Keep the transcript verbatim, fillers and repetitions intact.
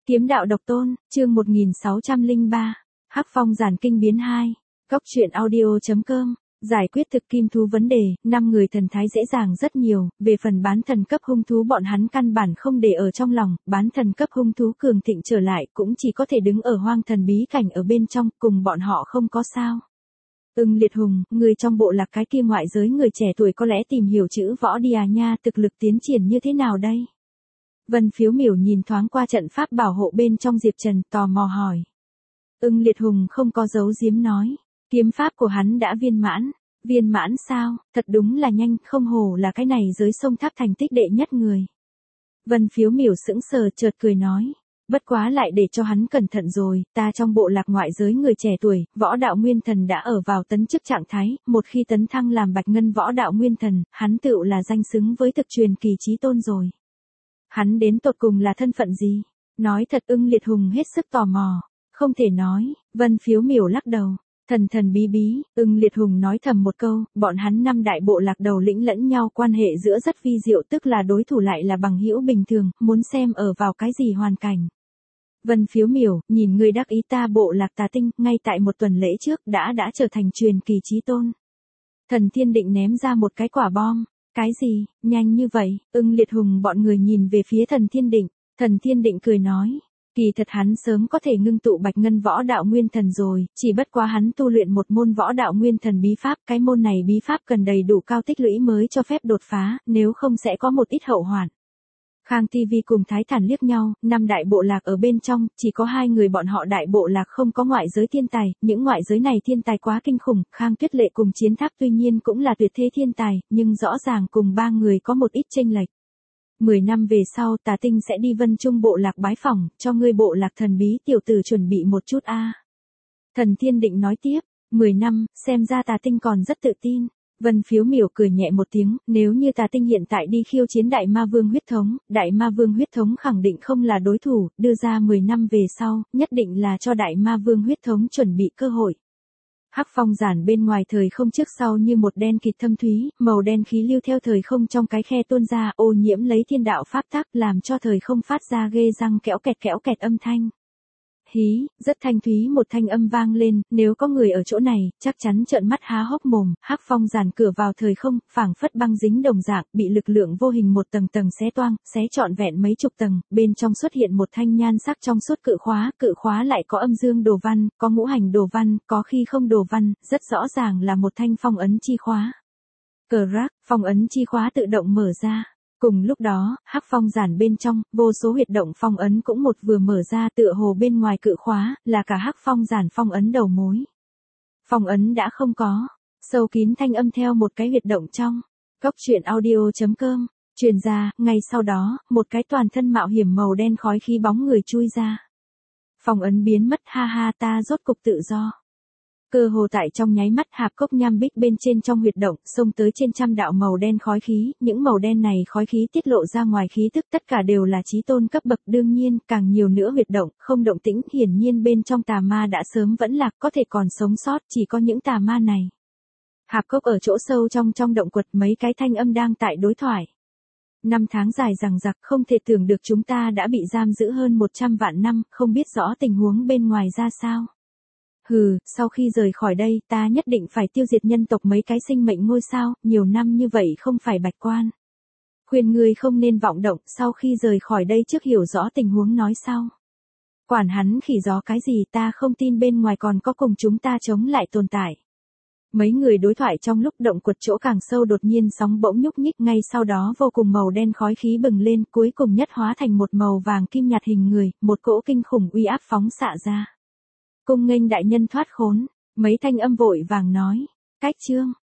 Kiếm đạo độc tôn, chương một nghìn sáu trăm lẻ ba. Hắc Phong giản kinh biến hai. Góc truyện audio.com. Giải quyết thực kim thú vấn đề, năm người thần thái dễ dàng rất nhiều, về phần bán thần cấp hung thú bọn hắn căn bản không để ở trong lòng, bán thần cấp hung thú cường thịnh trở lại cũng chỉ có thể đứng ở hoang thần bí cảnh ở bên trong, cùng bọn họ không có sao. Ưng Liệt Hùng, người trong bộ lạc cái kia ngoại giới người trẻ tuổi có lẽ tìm hiểu chữ võ đi à nha, thực lực tiến triển như thế nào đây? Vân Phiếu Miểu nhìn thoáng qua trận pháp bảo hộ bên trong Diệp Trần, tò mò hỏi. Ưng Liệt Hùng không có giấu giếm nói, kiếm pháp của hắn đã viên mãn. Viên mãn sao, thật đúng là nhanh, không hổ là cái này giới sông tháp thành tích đệ nhất người. Vân Phiếu Miểu sững sờ chợt cười nói, bất quá lại để cho hắn cẩn thận rồi, ta trong bộ lạc ngoại giới người trẻ tuổi, võ đạo nguyên thần đã ở vào tấn chức trạng thái, một khi tấn thăng làm bạch ngân võ đạo nguyên thần, hắn tựu là danh xứng với thực truyền kỳ chí tôn rồi. Hắn đến tột cùng là thân phận gì? Nói thật Ưng Liệt Hùng hết sức tò mò. Không thể nói, Vân Phiếu Miểu lắc đầu. Thần thần bí bí, Ưng Liệt Hùng nói thầm một câu, bọn hắn năm đại bộ lạc đầu lĩnh lẫn nhau quan hệ giữa rất vi diệu, tức là đối thủ lại là bằng hữu bình thường, muốn xem ở vào cái gì hoàn cảnh. Vân Phiếu Miểu, nhìn người đắc ý ta bộ lạc Tà Tinh, ngay tại một tuần lễ trước đã đã trở thành truyền kỳ chí tôn. Thần Thiên Định ném ra một cái quả bom. Cái gì, nhanh như vậy? Ưng Liệt Hùng bọn người nhìn về phía Thần Thiên Định. Thần Thiên Định cười nói, kỳ thật hắn sớm có thể ngưng tụ bạch ngân võ đạo nguyên thần rồi, chỉ bất quá hắn tu luyện một môn võ đạo nguyên thần bí pháp, cái môn này bí pháp cần đầy đủ cao tích lũy mới cho phép đột phá, nếu không sẽ có một ít hậu hoạn. Khang ti vi cùng Thái Thản liếc nhau, năm đại bộ lạc ở bên trong, chỉ có hai người bọn họ đại bộ lạc không có ngoại giới thiên tài, những ngoại giới này thiên tài quá kinh khủng, Khang Tuyết Lệ cùng Chiến Tháp tuy nhiên cũng là tuyệt thế thiên tài, nhưng rõ ràng cùng ba người có một ít chênh lệch. Mười năm về sau Tà Tinh sẽ đi Vân Trung bộ lạc bái phỏng, cho ngươi bộ lạc thần bí tiểu tử chuẩn bị một chút a. Thần Thiên Định nói tiếp, mười năm, xem ra Tà Tinh còn rất tự tin. Vân Phiếu Miểu cười nhẹ một tiếng, nếu như Tà Tinh hiện tại đi khiêu chiến Đại Ma Vương huyết thống, Đại Ma Vương huyết thống khẳng định không là đối thủ, đưa ra mười năm về sau, nhất định là cho Đại Ma Vương huyết thống chuẩn bị cơ hội. Hắc Phong giản bên ngoài thời không trước sau như một đen kịt thâm thúy, màu đen khí lưu theo thời không trong cái khe tuôn ra, ô nhiễm lấy thiên đạo pháp tắc, làm cho thời không phát ra ghê răng kẽo kẹt kẽo kẹt âm thanh. Hí, rất thanh thúy một thanh âm vang lên, nếu có người ở chỗ này, chắc chắn trợn mắt há hốc mồm. Hắc Phong giản cửa vào thời không, phảng phất băng dính đồng dạng, bị lực lượng vô hình một tầng tầng xé toang, xé trọn vẹn mấy chục tầng, bên trong xuất hiện một thanh nhan sắc trong suốt cự khóa, cự khóa lại có âm dương đồ văn, có ngũ hành đồ văn, có khi không đồ văn, rất rõ ràng là một thanh phong ấn chi khóa. Cờ rác, phong ấn chi khóa tự động mở ra. Cùng lúc đó, Hắc Phong giản bên trong, vô số huyệt động phong ấn cũng một vừa mở ra, tựa hồ bên ngoài cự khóa, là cả Hắc Phong giản phong ấn đầu mối. Phong ấn đã không có, sâu kín thanh âm theo một cái huyệt động trong. Góc truyện audio.com, truyền ra, ngay sau đó, một cái toàn thân mạo hiểm màu đen khói khí bóng người chui ra. Phong ấn biến mất, ha ha, ta rốt cục tự do. Cơ hồ tại trong nháy mắt, hạp cốc nham bích bên trên trong huyệt động, xông tới trên trăm đạo màu đen khói khí, những màu đen này khói khí tiết lộ ra ngoài khí tức tất cả đều là chí tôn cấp bậc, đương nhiên, càng nhiều nữa huyệt động, không động tĩnh, hiển nhiên bên trong tà ma đã sớm vẫn lạc, có thể còn sống sót, chỉ có những tà ma này. Hạp cốc ở chỗ sâu trong trong động quật, mấy cái thanh âm đang tại đối thoại. Năm tháng dài dằng dặc, không thể tưởng được chúng ta đã bị giam giữ hơn một trăm vạn năm, không biết rõ tình huống bên ngoài ra sao. Hừ, sau khi rời khỏi đây, ta nhất định phải tiêu diệt nhân tộc mấy cái sinh mệnh ngôi sao, nhiều năm như vậy không phải bạch quan. Khuyên ngươi không nên vọng động, sau khi rời khỏi đây trước hiểu rõ tình huống nói sau. Quản hắn khỉ gió cái gì, ta không tin bên ngoài còn có cùng chúng ta chống lại tồn tại. Mấy người đối thoại trong lúc động quật chỗ càng sâu đột nhiên sóng bỗng nhúc nhích, ngay sau đó vô cùng màu đen khói khí bừng lên, cuối cùng nhất hóa thành một màu vàng kim nhạt hình người, một cỗ kinh khủng uy áp phóng xạ ra. Cung nghênh đại nhân thoát khốn, mấy thanh âm vội vàng nói, cách chương.